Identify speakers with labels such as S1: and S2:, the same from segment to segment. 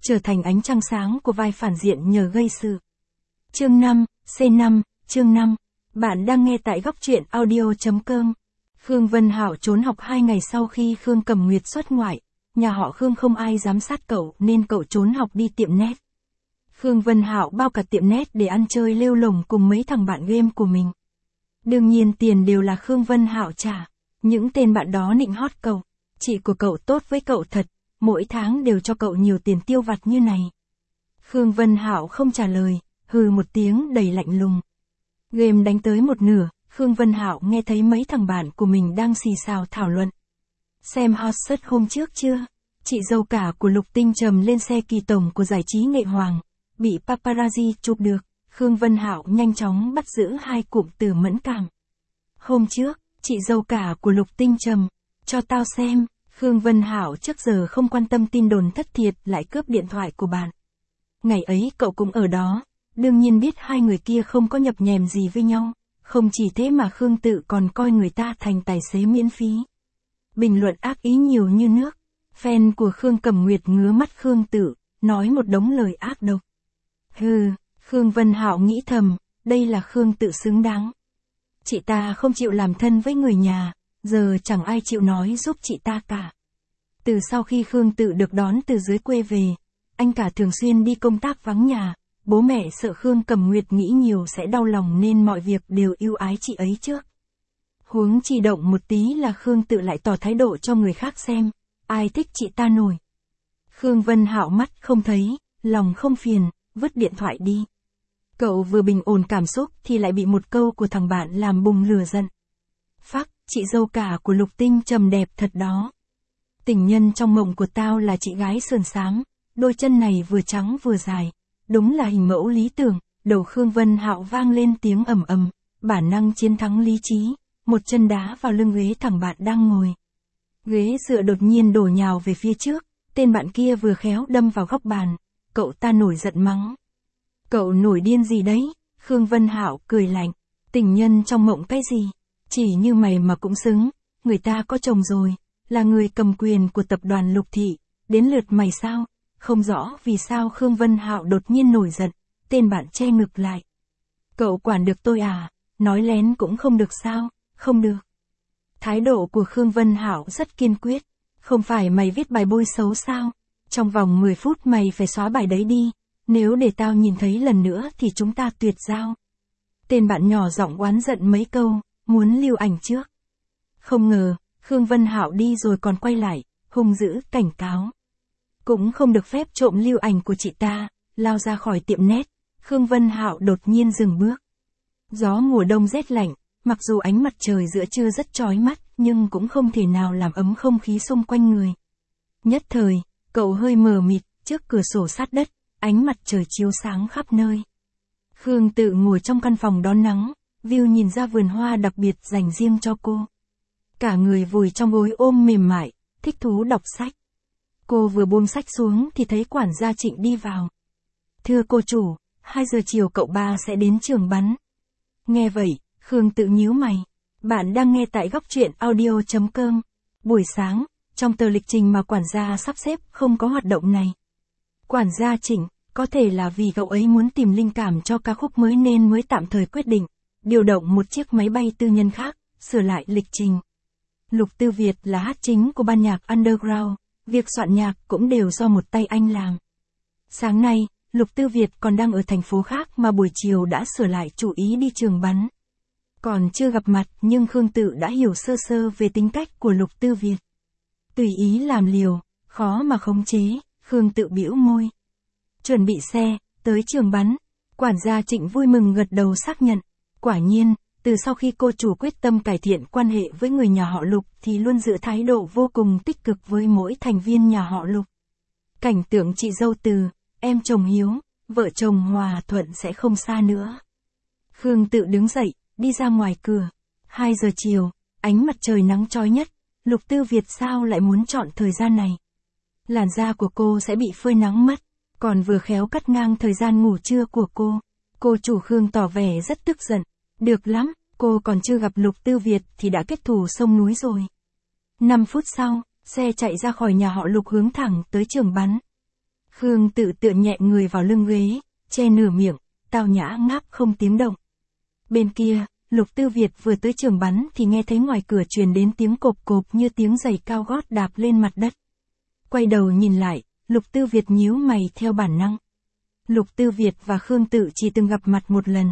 S1: trở thành ánh trăng sáng của vai phản diện nhờ gây sự. Chương 5, C5, chương 5. Bạn đang nghe tại góc truyện audio.com. Khương Vân Hạo trốn học 2 ngày sau khi Khương Cẩm Nguyệt xuất ngoại. Nhà họ Khương không ai giám sát cậu nên cậu trốn học đi tiệm net. Khương Vân Hạo bao cả tiệm net để ăn chơi lêu lổng cùng mấy thằng bạn game của mình. Đương nhiên tiền đều là Khương Vân Hạo trả. Những tên bạn đó nịnh hót cậu. Chị của cậu tốt với cậu thật, mỗi tháng đều cho cậu nhiều tiền tiêu vặt như này. Khương Vân Hạo không trả lời, hừ một tiếng đầy lạnh lùng. Game đánh tới một nửa, Khương Vân Hạo nghe thấy mấy thằng bạn của mình đang xì xào thảo luận. Xem hot search hôm trước chưa? Chị dâu cả của Lục Tinh Trầm lên xe kỳ tổng của giải trí nghệ hoàng, bị paparazzi chụp được. Khương Vân Hạo nhanh chóng bắt giữ 2 cụm từ mẫn cảm. Hôm trước, chị dâu cả của Lục Tinh Trầm, cho tao xem. Khương Vân Hạo trước giờ không quan tâm tin đồn thất thiệt lại cướp điện thoại của bạn. Ngày ấy cậu cũng ở đó, đương nhiên biết hai người kia không có nhập nhèm gì với nhau. Không chỉ thế mà Khương Tự còn coi người ta thành tài xế miễn phí. Bình luận ác ý nhiều như nước. Fan của Khương Cẩm Nguyệt ngứa mắt Khương Tự, nói một đống lời ác độc. Hừ, Khương Vân Hạo nghĩ thầm, đây là Khương Tự xứng đáng. Chị ta không chịu làm thân với người nhà, giờ chẳng ai chịu nói giúp chị ta cả. Từ sau khi Khương Tự được đón từ dưới quê về, anh cả thường xuyên đi công tác vắng nhà, bố mẹ sợ Khương Cẩm Nguyệt nghĩ nhiều sẽ đau lòng nên mọi việc đều ưu ái chị ấy trước. Huống chỉ động một tí là Khương Tự lại tỏ thái độ cho người khác xem, ai thích chị ta nổi. Khương Vân Hạo mắt không thấy, lòng không phiền, vứt điện thoại đi. Cậu vừa bình ổn cảm xúc thì lại bị một câu của thằng bạn làm bùng lửa giận. Phắc, chị dâu cả của Lục Tinh Trầm đẹp thật đó. Tình nhân trong mộng của tao là chị gái sườn xám, đôi chân này vừa trắng vừa dài, đúng là hình mẫu lý tưởng. Đầu Khương Vân Hạo vang lên tiếng ầm ầm, bản năng chiến thắng lý trí, một chân đá vào lưng ghế thằng bạn đang ngồi. Ghế dựa đột nhiên đổ nhào về phía trước, tên bạn kia vừa khéo đâm vào góc bàn, cậu ta nổi giận mắng. Cậu nổi điên gì đấy? Khương Vân Hạo cười lạnh, tình nhân trong mộng cái gì? Chỉ như mày mà cũng xứng, người ta có chồng rồi, là người cầm quyền của tập đoàn Lục Thị, đến lượt mày sao? Không rõ vì sao Khương Vân Hạo đột nhiên nổi giận, tên bạn che ngực lại. Cậu quản được tôi à? Nói lén cũng không được sao? Không được. Thái độ của Khương Vân Hạo rất kiên quyết, không phải mày viết bài bôi xấu sao? Trong vòng 10 phút mày phải xóa bài đấy đi, nếu để tao nhìn thấy lần nữa thì chúng ta tuyệt giao. Tên bạn nhỏ giọng oán giận mấy câu, muốn lưu ảnh trước. Không ngờ, Khương Vân Hạo đi rồi còn quay lại, hung dữ cảnh cáo. Cũng không được phép trộm lưu ảnh của chị ta, lao ra khỏi tiệm net. Khương Vân Hạo đột nhiên dừng bước. Gió mùa đông rét lạnh, mặc dù ánh mặt trời giữa trưa rất chói mắt, nhưng cũng không thể nào làm ấm không khí xung quanh người. Nhất thời, cậu hơi mờ mịt, trước cửa sổ sát đất, ánh mặt trời chiếu sáng khắp nơi. Khương Tự ngồi trong căn phòng đón nắng, view nhìn ra vườn hoa đặc biệt dành riêng cho cô. Cả người vùi trong gối ôm mềm mại, thích thú đọc sách. Cô vừa buông sách xuống thì thấy quản gia Trịnh đi vào. Thưa cô chủ, 2 giờ chiều cậu ba sẽ đến trường bắn. Nghe vậy, Khương Tự nhíu mày. Bạn đang nghe tại góc truyện audio.com. Buổi sáng, trong tờ lịch trình mà quản gia sắp xếp không có hoạt động này. Quản gia Trịnh, có thể là vì cậu ấy muốn tìm linh cảm cho ca khúc mới nên mới tạm thời quyết định, điều động một chiếc máy bay tư nhân khác, sửa lại lịch trình. Lục Tư Việt là hát chính của ban nhạc underground, việc soạn nhạc cũng đều do một tay anh làm. Sáng nay, Lục Tư Việt còn đang ở thành phố khác mà buổi chiều đã sửa lại chủ ý đi trường bắn. Còn chưa gặp mặt nhưng Khương Tự đã hiểu sơ sơ về tính cách của Lục Tư Việt. Tùy ý làm liều, khó mà khống chế, Khương Tự bĩu môi. Chuẩn bị xe, tới trường bắn. Quản gia Trịnh vui mừng gật đầu xác nhận. Quả nhiên, từ sau khi cô chủ quyết tâm cải thiện quan hệ với người nhà họ Lục thì luôn giữ thái độ vô cùng tích cực với mỗi thành viên nhà họ Lục. Cảnh tượng chị dâu Từ, em chồng Hiếu, vợ chồng hòa thuận sẽ không xa nữa. Khương Tự đứng dậy, đi ra ngoài cửa. 2 giờ chiều, ánh mặt trời nắng chói nhất. Lục Tư Việt sao lại muốn chọn thời gian này? Làn da của cô sẽ bị phơi nắng mất, còn vừa khéo cắt ngang thời gian ngủ trưa của cô. Cô chủ Khương tỏ vẻ rất tức giận. Được lắm, cô còn chưa gặp Lục Tư Việt thì đã kết thù sông núi rồi. 5 phút sau, xe chạy ra khỏi nhà họ Lục hướng thẳng tới trường bắn. Khương Tự tựa nhẹ người vào lưng ghế, che nửa miệng, tao nhã ngáp không tiếng động. Bên kia, Lục Tư Việt vừa tới trường bắn thì nghe thấy ngoài cửa truyền đến tiếng cộp cộp như tiếng giày cao gót đạp lên mặt đất. Quay đầu nhìn lại, Lục Tư Việt nhíu mày theo bản năng. Lục Tư Việt và Khương Tự chỉ từng gặp mặt một lần.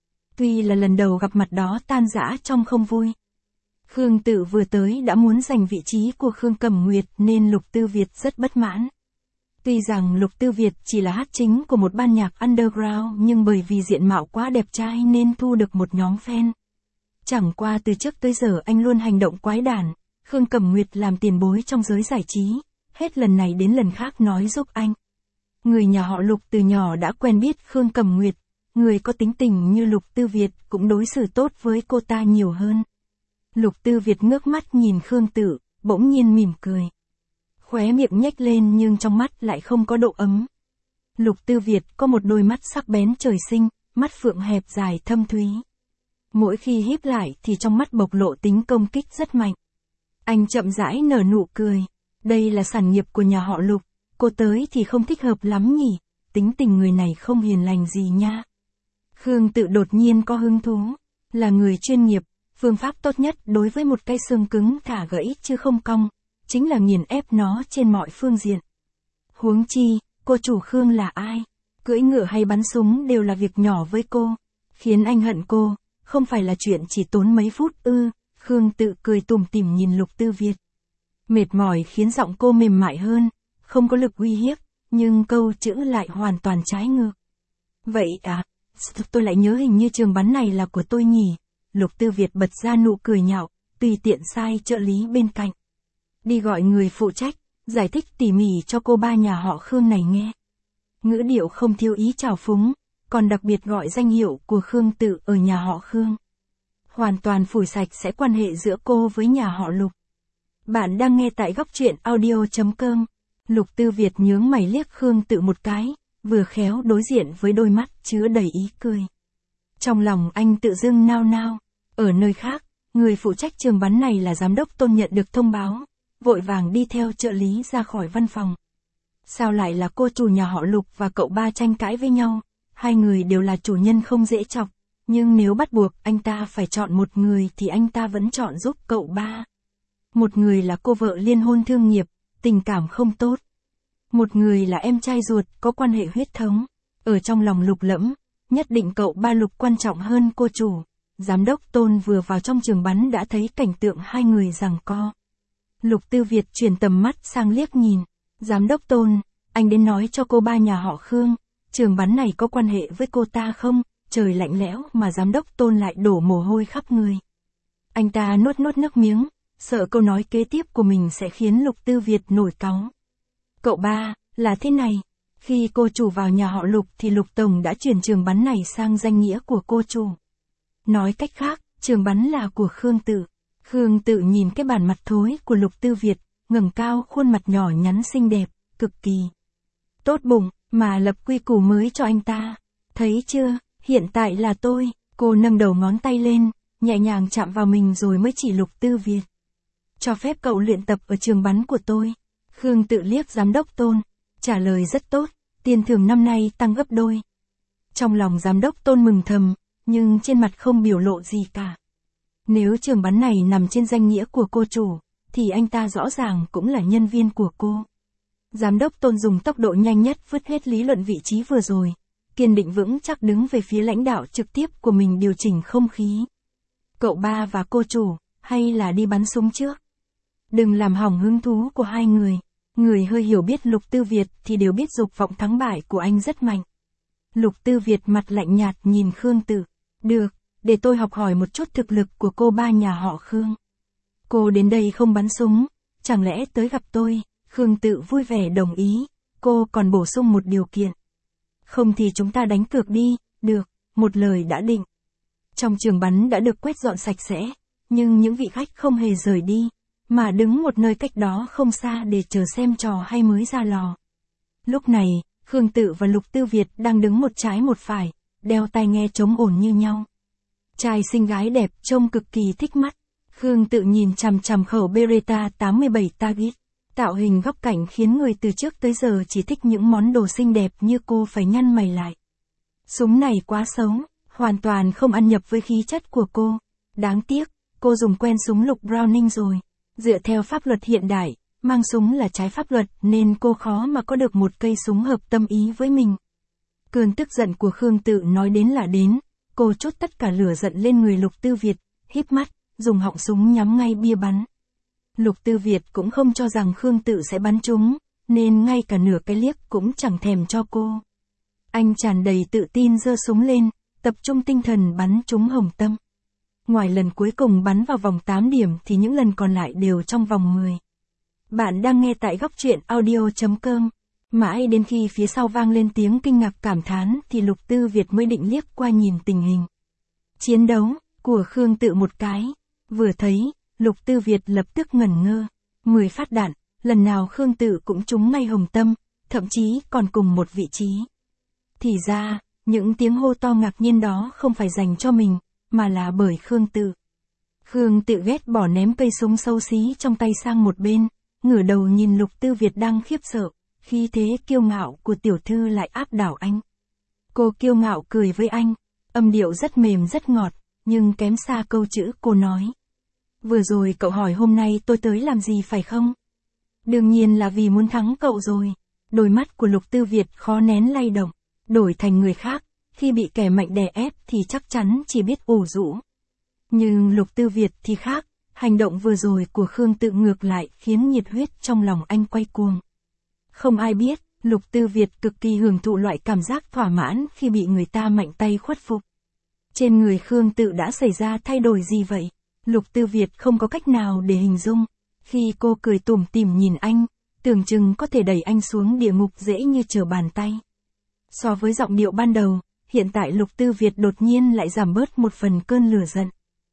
S1: Tuy là lần đầu gặp mặt đó tan rã trong không vui. Khương Tự vừa tới đã muốn giành vị trí của Khương Cẩm Nguyệt nên Lục Tư Việt rất bất mãn. Tuy rằng Lục Tư Việt chỉ là hát chính của một ban nhạc underground nhưng bởi vì diện mạo quá đẹp trai nên thu được một nhóm fan. Chẳng qua từ trước tới giờ anh luôn hành động quái đản, Khương Cẩm Nguyệt làm tiền bối trong giới giải trí, hết lần này đến lần khác nói giúp anh. Người nhà họ Lục từ nhỏ đã quen biết Khương Cẩm Nguyệt, người có tính tình như Lục Tư Việt cũng đối xử tốt với cô ta nhiều hơn. Lục Tư Việt ngước mắt nhìn Khương Tự, bỗng nhiên mỉm cười. Khóe miệng nhếch lên nhưng trong mắt lại không có độ ấm. Lục Tư Việt có một đôi mắt sắc bén trời sinh, mắt phượng hẹp dài thâm thúy. Mỗi khi híp lại thì trong mắt bộc lộ tính công kích rất mạnh. Anh chậm rãi nở nụ cười. Đây là sản nghiệp của nhà họ Lục, cô tới thì không thích hợp lắm nhỉ, tính tình người này không hiền lành gì nha. Khương Tự đột nhiên có hứng thú, là người chuyên nghiệp, phương pháp tốt nhất đối với một cây xương cứng thả gãy chứ không cong, chính là nghiền ép nó trên mọi phương diện. Huống chi, cô chủ Khương là ai? Cưỡi ngựa hay bắn súng đều là việc nhỏ với cô, khiến anh hận cô, không phải là chuyện chỉ tốn mấy phút ư. Khương Tự cười tủm tỉm nhìn Lục Tư Việt. Mệt mỏi khiến giọng cô mềm mại hơn, không có lực uy hiếp, nhưng câu chữ lại hoàn toàn trái ngược. Vậy à, tôi lại nhớ hình như trường bắn này là của tôi nhỉ. Lục Tư Việt bật ra nụ cười nhạo, tùy tiện sai trợ lý bên cạnh. Đi gọi người phụ trách, giải thích tỉ mỉ cho cô ba nhà họ Khương này nghe. Ngữ điệu không thiếu ý trào phúng, còn đặc biệt gọi danh hiệu của Khương Tự ở nhà họ Khương. Hoàn toàn phủi sạch sẽ quan hệ giữa cô với nhà họ Lục. Bạn đang nghe tại góc truyện audio.com. Lục Tư Việt nhướng mày liếc Khương Tự một cái, vừa khéo đối diện với đôi mắt chứa đầy ý cười. Trong lòng anh tự dưng nao nao. Ở nơi khác, người phụ trách trường bắn này là giám đốc Tôn nhận được thông báo, vội vàng đi theo trợ lý ra khỏi văn phòng. Sao lại là cô chủ nhà họ Lục và cậu ba tranh cãi với nhau? Hai người đều là chủ nhân không dễ chọc, nhưng nếu bắt buộc anh ta phải chọn một người thì anh ta vẫn chọn giúp cậu ba. Một người là cô vợ liên hôn thương nghiệp, tình cảm không tốt. Một người là em trai ruột có quan hệ huyết thống. Ở trong lòng Lục lẫm, nhất định cậu ba Lục quan trọng hơn cô chủ. Giám đốc Tôn vừa vào trong trường bắn đã thấy cảnh tượng hai người giằng co. Lục Tư Việt chuyển tầm mắt sang liếc nhìn. Giám đốc Tôn, anh đến nói cho cô ba nhà họ Khương, trường bắn này có quan hệ với cô ta không? Trời lạnh lẽo mà giám đốc Tôn lại đổ mồ hôi khắp người. Anh ta nuốt nước miếng, sợ câu nói kế tiếp của mình sẽ khiến Lục Tư Việt nổi cáu. Cậu ba, là thế này, khi cô chủ vào nhà họ Lục thì Lục Tổng đã chuyển trường bắn này sang danh nghĩa của cô chủ. Nói cách khác, trường bắn là của Khương Tự. Khương Tự nhìn cái bản mặt thối của Lục Tư Việt, ngẩng cao khuôn mặt nhỏ nhắn xinh đẹp, cực kỳ tốt bụng, mà lập quy củ mới cho anh ta. Thấy chưa, hiện tại là tôi. Cô nâng đầu ngón tay lên, nhẹ nhàng chạm vào mình rồi mới chỉ Lục Tư Việt. Cho phép cậu luyện tập ở trường bắn của tôi. Khương Tự liếc giám đốc Tôn, trả lời rất tốt, tiền thưởng năm nay tăng gấp đôi. Trong lòng giám đốc Tôn mừng thầm, nhưng trên mặt không biểu lộ gì cả. Nếu trường bắn này nằm trên danh nghĩa của cô chủ, thì anh ta rõ ràng cũng là nhân viên của cô. Giám đốc Tôn dùng tốc độ nhanh nhất vứt hết lý luận vị trí vừa rồi, kiên định vững chắc đứng về phía lãnh đạo trực tiếp của mình điều chỉnh không khí. Cậu ba và cô chủ, hay là đi bắn súng trước? Đừng làm hỏng hứng thú của hai người. Người hơi hiểu biết Lục Tư Việt thì đều biết dục vọng thắng bại của anh rất mạnh. Lục Tư Việt mặt lạnh nhạt nhìn Khương Tự. Được, để tôi học hỏi một chút thực lực của cô ba nhà họ Khương. Cô đến đây không bắn súng, chẳng lẽ tới gặp tôi? Khương Tự vui vẻ đồng ý, cô còn bổ sung một điều kiện. Không thì chúng ta đánh cược đi. Được, một lời đã định. Trong trường bắn đã được quét dọn sạch sẽ, nhưng những vị khách không hề rời đi, mà đứng một nơi cách đó không xa để chờ xem trò hay mới ra lò. Lúc này, Khương Tự và Lục Tư Việt đang đứng một trái một phải, đeo tai nghe chống ổn như nhau. Trai xinh gái đẹp trông cực kỳ thích mắt. Khương Tự nhìn chằm chằm khẩu Beretta 87 Target. Tạo hình góc cạnh khiến người từ trước tới giờ chỉ thích những món đồ xinh đẹp như cô phải nhăn mày lại. Súng này quá xấu, hoàn toàn không ăn nhập với khí chất của cô. Đáng tiếc, cô dùng quen súng lục Browning rồi. Dựa theo pháp luật hiện đại, mang súng là trái pháp luật nên cô khó mà có được một cây súng hợp tâm ý với mình. Cơn tức giận của Khương Tự nói đến là đến, cô trút tất cả lửa giận lên người Lục Tư Việt, híp mắt, dùng họng súng nhắm ngay bia bắn. Lục Tư Việt cũng không cho rằng Khương Tự sẽ bắn trúng, nên ngay cả nửa cái liếc cũng chẳng thèm cho cô. Anh tràn đầy tự tin giơ súng lên, tập trung tinh thần bắn trúng Hồng Tâm. Ngoài lần cuối cùng bắn vào vòng 8 điểm thì những lần còn lại đều trong vòng 10. Bạn đang nghe tại góc truyện audio.com. Mãi đến khi phía sau vang lên tiếng kinh ngạc cảm thán thì Lục Tư Việt mới định liếc qua nhìn tình hình chiến đấu của Khương Tự một cái. Vừa thấy, Lục Tư Việt lập tức ngẩn ngơ. 10 phát đạn, lần nào Khương Tự cũng trúng ngay Hồng Tâm, thậm chí còn cùng một vị trí. Thì ra, những tiếng hô to ngạc nhiên đó không phải dành cho mình, mà là bởi Khương Tự. Khương Tự ghét bỏ ném cây súng xấu xí trong tay sang một bên, ngửa đầu nhìn Lục Tư Việt đang khiếp sợ, khí thế kiêu ngạo của tiểu thư lại áp đảo anh. Cô kiêu ngạo cười với anh, âm điệu rất mềm rất ngọt, nhưng kém xa câu chữ cô nói. Vừa rồi cậu hỏi hôm nay tôi tới làm gì phải không? Đương nhiên là vì muốn thắng cậu rồi. Đôi mắt của Lục Tư Việt khó nén lay động, đổi thành người khác, khi bị kẻ mạnh đè ép thì chắc chắn chỉ biết ủ rũ. Nhưng Lục Tư Việt thì khác, hành động vừa rồi của Khương Tự ngược lại khiến nhiệt huyết trong lòng anh quay cuồng. Không ai biết, Lục Tư Việt cực kỳ hưởng thụ loại cảm giác thỏa mãn khi bị người ta mạnh tay khuất phục. Trên người Khương Tự đã xảy ra thay đổi gì vậy? Lục Tư Việt không có cách nào để hình dung. Khi cô cười tủm tỉm nhìn anh, tưởng chừng có thể đẩy anh xuống địa ngục dễ như trở bàn tay. So với giọng điệu ban đầu, hiện tại Lục Tư Việt đột nhiên lại giảm bớt một phần cơn lửa giận.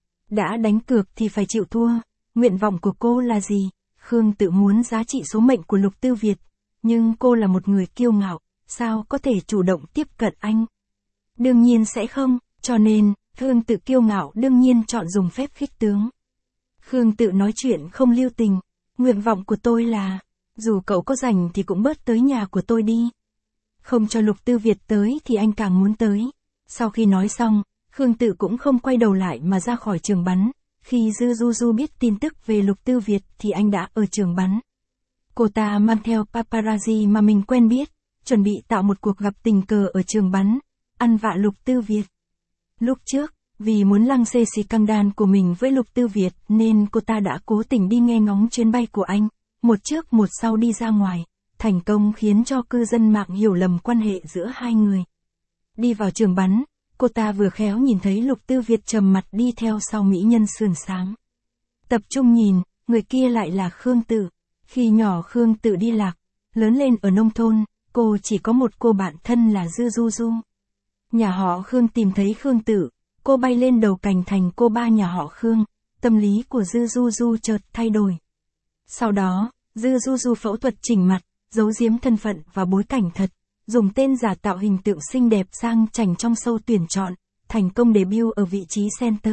S1: Đã đánh cược thì phải chịu thua, nguyện vọng của cô là gì? Khương Tự muốn giá trị số mệnh của Lục Tư Việt, nhưng cô là một người kiêu ngạo, sao có thể chủ động tiếp cận anh? Đương nhiên sẽ không, cho nên, Khương Tự kiêu ngạo đương nhiên chọn dùng phép khích tướng. Khương Tự nói chuyện không lưu tình, nguyện vọng của tôi là, dù cậu có rảnh thì cũng bớt tới nhà của tôi đi. Không cho Lục Tư Việt tới thì anh càng muốn tới. Sau khi nói xong, Khương Tự cũng không quay đầu lại mà ra khỏi trường bắn. Khi Dư Du Du biết tin tức về Lục Tư Việt thì anh đã ở trường bắn. Cô ta mang theo paparazzi mà mình quen biết, chuẩn bị tạo một cuộc gặp tình cờ ở trường bắn, ăn vạ Lục Tư Việt. Lúc trước, vì muốn lăng xê xì căng đan của mình với Lục Tư Việt nên cô ta đã cố tình đi nghe ngóng chuyến bay của anh, một trước một sau đi ra ngoài, thành công khiến cho cư dân mạng hiểu lầm quan hệ giữa hai người. Đi vào trường bắn, cô ta vừa khéo nhìn thấy Lục Tư Việt trầm mặt đi theo sau mỹ nhân sườn sáng. Tập trung nhìn, người kia lại là Khương Tự. Khi nhỏ Khương Tự đi lạc, lớn lên ở nông thôn, cô chỉ có một cô bạn thân là Dư Du Du. Nhà họ Khương tìm thấy Khương Tự, cô bay lên đầu cành thành cô ba nhà họ Khương, tâm lý của Dư Du Du chợt thay đổi. Sau đó, Dư Du Du phẫu thuật chỉnh mặt, giấu giếm thân phận và bối cảnh thật, dùng tên giả tạo hình tượng xinh đẹp sang chảnh trong show tuyển chọn, thành công debut ở vị trí center.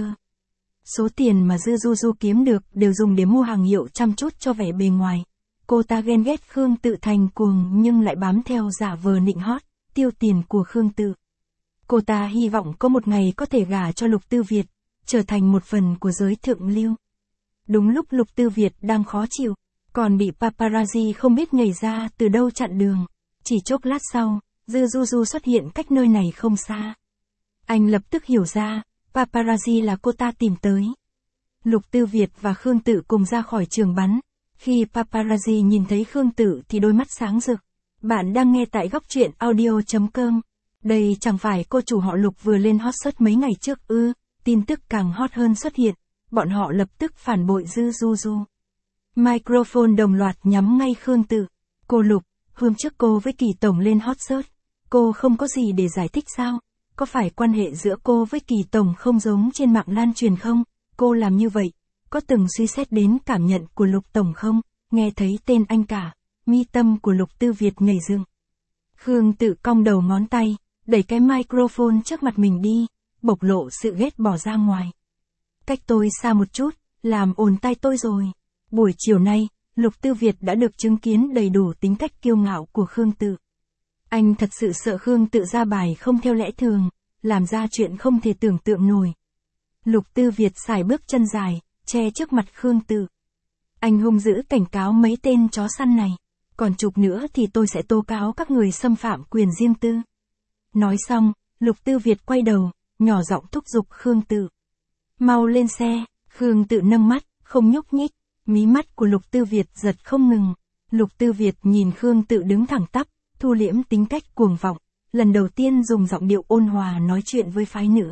S1: Số tiền mà Dư Du Du kiếm được đều dùng để mua hàng hiệu chăm chút cho vẻ bề ngoài. Cô ta ghen ghét Khương Tự thành cuồng nhưng lại bám theo giả vờ nịnh hót, tiêu tiền của Khương Tự. Cô ta hy vọng có một ngày có thể gả cho Lục Tư Việt, trở thành một phần của giới thượng lưu. Đúng lúc Lục Tư Việt đang khó chịu, còn bị paparazzi không biết nhảy ra từ đâu chặn đường. Chỉ chốc lát sau, Dư Du Du xuất hiện cách nơi này không xa. Anh lập tức hiểu ra, paparazzi là cô ta tìm tới. Lục Tư Việt và Khương Tự cùng ra khỏi trường bắn. Khi paparazzi nhìn thấy Khương Tự thì đôi mắt sáng rực. Bạn đang nghe tại góc truyện audio.com. Đây chẳng phải cô chủ họ Lục vừa lên hot search mấy ngày trước ư? Tin tức càng hot hơn xuất hiện. Bọn họ lập tức phản bội Dư Du Du. Microphone đồng loạt nhắm ngay Khương Tự. Cô Lục, hôm trước cô với Kỳ Tổng lên hot search. Cô không có gì để giải thích sao? Có phải quan hệ giữa cô với Kỳ Tổng không giống trên mạng lan truyền không? Cô làm như vậy, có từng suy xét đến cảm nhận của Lục Tổng không? Nghe thấy tên anh cả, mi tâm của Lục Tư Việt nhảy dựng. Khương Tự cong đầu ngón tay, đẩy cái microphone trước mặt mình đi, bộc lộ sự ghét bỏ ra ngoài. Cách tôi xa một chút, làm ồn tai tôi rồi. Buổi chiều nay, Lục Tư Việt đã được chứng kiến đầy đủ tính cách kiêu ngạo của Khương Tự. Anh thật sự sợ Khương Tự ra bài không theo lẽ thường, làm ra chuyện không thể tưởng tượng nổi. Lục Tư Việt sải bước chân dài, che trước mặt Khương Tự. Anh hung dữ cảnh cáo mấy tên chó săn này. Còn chục nữa thì tôi sẽ tố cáo các người xâm phạm quyền riêng tư. Nói xong, Lục Tư Việt quay đầu, nhỏ giọng thúc giục Khương Tự. Mau lên xe, Khương Tự nâng mắt, không nhúc nhích. Mí mắt của Lục Tư Việt giật không ngừng. Lục Tư Việt nhìn Khương Tự đứng thẳng tắp, thu liễm tính cách cuồng vọng, lần đầu tiên dùng giọng điệu ôn hòa nói chuyện với phái nữ.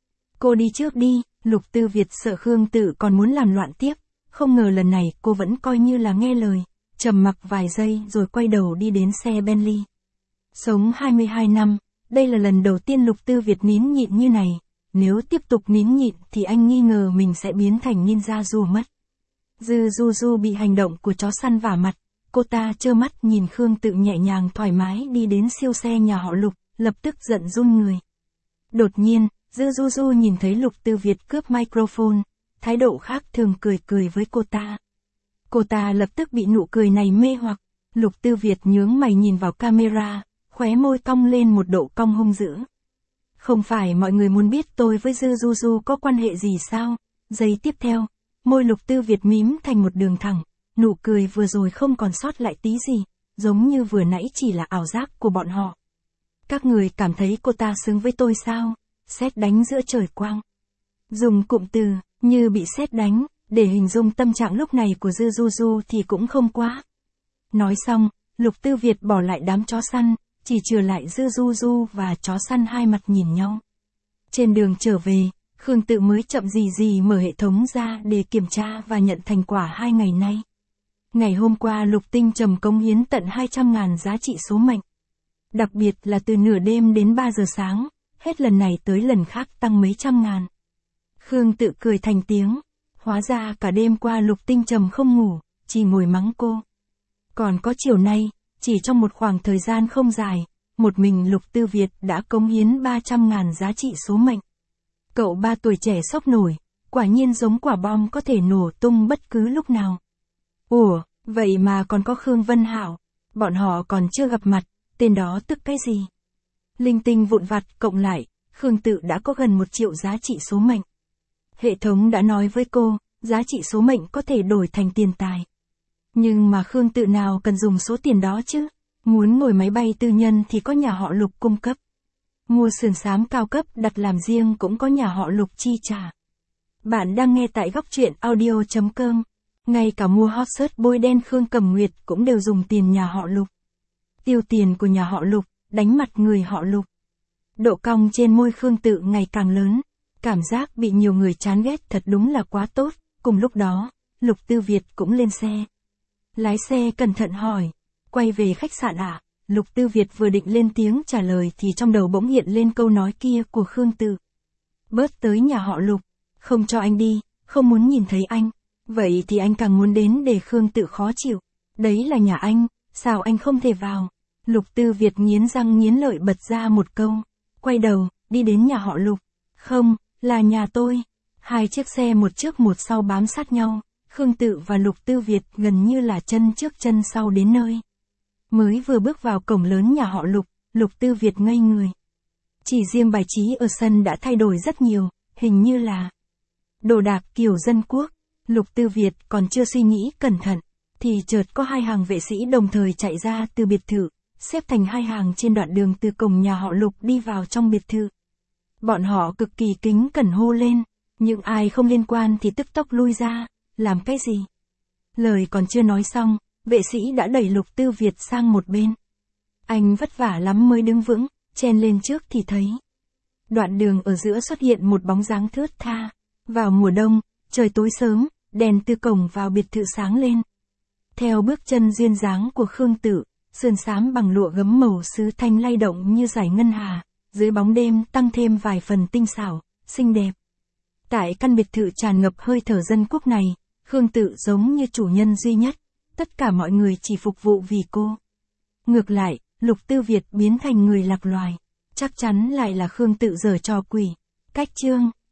S1: Cô đi trước đi, Lục Tư Việt sợ Khương Tự còn muốn làm loạn tiếp, không ngờ lần này cô vẫn coi như là nghe lời, trầm mặc vài giây rồi quay đầu đi đến xe Bentley. Sống 22 năm, đây là lần đầu tiên Lục Tư Việt nín nhịn như này, nếu tiếp tục nín nhịn thì anh nghi ngờ mình sẽ biến thành ninja rùa mất. Dư Du Du bị hành động của chó săn vả mặt, cô ta trơ mắt nhìn Khương Tự nhẹ nhàng thoải mái đi đến siêu xe nhà họ Lục, lập tức giận run người. Đột nhiên, Dư Du Du nhìn thấy Lục Tư Việt cướp microphone, thái độ khác thường cười cười với cô ta. Cô ta lập tức bị nụ cười này mê hoặc, Lục Tư Việt nhướng mày nhìn vào camera, khóe môi cong lên một độ cong hung dữ. Không phải mọi người muốn biết tôi với Dư Du Du có quan hệ gì sao? Giây tiếp theo, môi Lục Tư Việt mím thành một đường thẳng, nụ cười vừa rồi không còn sót lại tí gì, giống như vừa nãy chỉ là ảo giác của bọn họ. Các người cảm thấy cô ta xứng với tôi sao? Sét đánh giữa trời quang. Dùng cụm từ, như bị sét đánh, để hình dung tâm trạng lúc này của Dư Du Du thì cũng không quá. Nói xong, Lục Tư Việt bỏ lại đám chó săn, chỉ chừa lại Dư Du Du và chó săn hai mặt nhìn nhau. Trên đường trở về, Khương Tự mới chậm gì mở hệ thống ra để kiểm tra và nhận thành quả 2 ngày nay. Ngày hôm qua Lục Tinh Trầm cống hiến tận 200.000 giá trị số mệnh. Đặc biệt là từ nửa đêm đến 3 giờ sáng, hết lần này tới lần khác tăng mấy trăm ngàn. Khương Tự cười thành tiếng. Hóa ra cả đêm qua Lục Tinh Trầm không ngủ, chỉ ngồi mắng cô. Còn có chiều nay, chỉ trong một khoảng thời gian không dài, một mình Lục Tư Việt đã cống hiến 300.000 giá trị số mệnh. Cậu ba tuổi trẻ sốc nổi, quả nhiên giống quả bom có thể nổ tung bất cứ lúc nào. Ủa, vậy mà còn có Khương Vân Hạo, bọn họ còn chưa gặp mặt, tên đó tức cái gì? Linh tinh vụn vặt cộng lại, Khương Tự đã có gần 1 triệu giá trị số mệnh. Hệ thống đã nói với cô, giá trị số mệnh có thể đổi thành tiền tài. Nhưng mà Khương Tự nào cần dùng số tiền đó chứ? Muốn ngồi máy bay tư nhân thì có nhà họ Lục cung cấp. Mua sườn xám cao cấp đặt làm riêng cũng có nhà họ Lục chi trả. Bạn đang nghe tại góc truyện audio.com. Ngay cả mua hot search bôi đen Khương Cẩm Nguyệt cũng đều dùng tiền nhà họ Lục. Tiêu tiền của nhà họ Lục, đánh mặt người họ Lục. Độ cong trên môi Khương Tự ngày càng lớn. Cảm giác bị nhiều người chán ghét thật đúng là quá tốt. Cùng lúc đó, Lục Tư Việt cũng lên xe. Lái xe cẩn thận hỏi, quay về khách sạn à? Lục Tư Việt vừa định lên tiếng trả lời thì trong đầu bỗng hiện lên câu nói kia của Khương Tự. Bớt tới nhà họ Lục, không cho anh đi, không muốn nhìn thấy anh. Vậy thì anh càng muốn đến để Khương Tự khó chịu. Đấy là nhà anh, sao anh không thể vào? Lục Tư Việt nghiến răng nghiến lợi bật ra một câu. Quay đầu, đi đến nhà họ Lục. Không, là nhà tôi. 2 chiếc xe một trước một sau bám sát nhau. Khương Tự và Lục Tư Việt gần như là chân trước chân sau đến nơi. Mới vừa bước vào cổng lớn nhà họ Lục, Lục Tư Việt ngây người. Chỉ riêng bài trí ở sân đã thay đổi rất nhiều, hình như là đồ đạc kiểu dân quốc. Lục Tư Việt còn chưa suy nghĩ cẩn thận, thì chợt có 2 hàng vệ sĩ đồng thời chạy ra từ biệt thự, xếp thành 2 hàng trên đoạn đường từ cổng nhà họ Lục đi vào trong biệt thự. Bọn họ cực kỳ kính cẩn hô lên, nhưng ai không liên quan thì tức tốc lui ra, làm cái gì? Lời còn chưa nói xong, vệ sĩ đã đẩy Lục Tư Việt sang một bên. Anh vất vả lắm mới đứng vững, chen lên trước thì thấy. Đoạn đường ở giữa xuất hiện một bóng dáng thướt tha. Vào mùa đông, trời tối sớm, đèn từ cổng vào biệt thự sáng lên. Theo bước chân duyên dáng của Khương Tự, sườn xám bằng lụa gấm màu sứ thanh lay động như dải ngân hà, dưới bóng đêm tăng thêm vài phần tinh xảo, xinh đẹp. Tại căn biệt thự tràn ngập hơi thở dân quốc này, Khương Tự giống như chủ nhân duy nhất, tất cả mọi người chỉ phục vụ vì cô. Ngược lại, Lục Tư Việt biến thành người lạc loài, chắc chắn lại là Khương Tự giở trò quỷ. Cách chương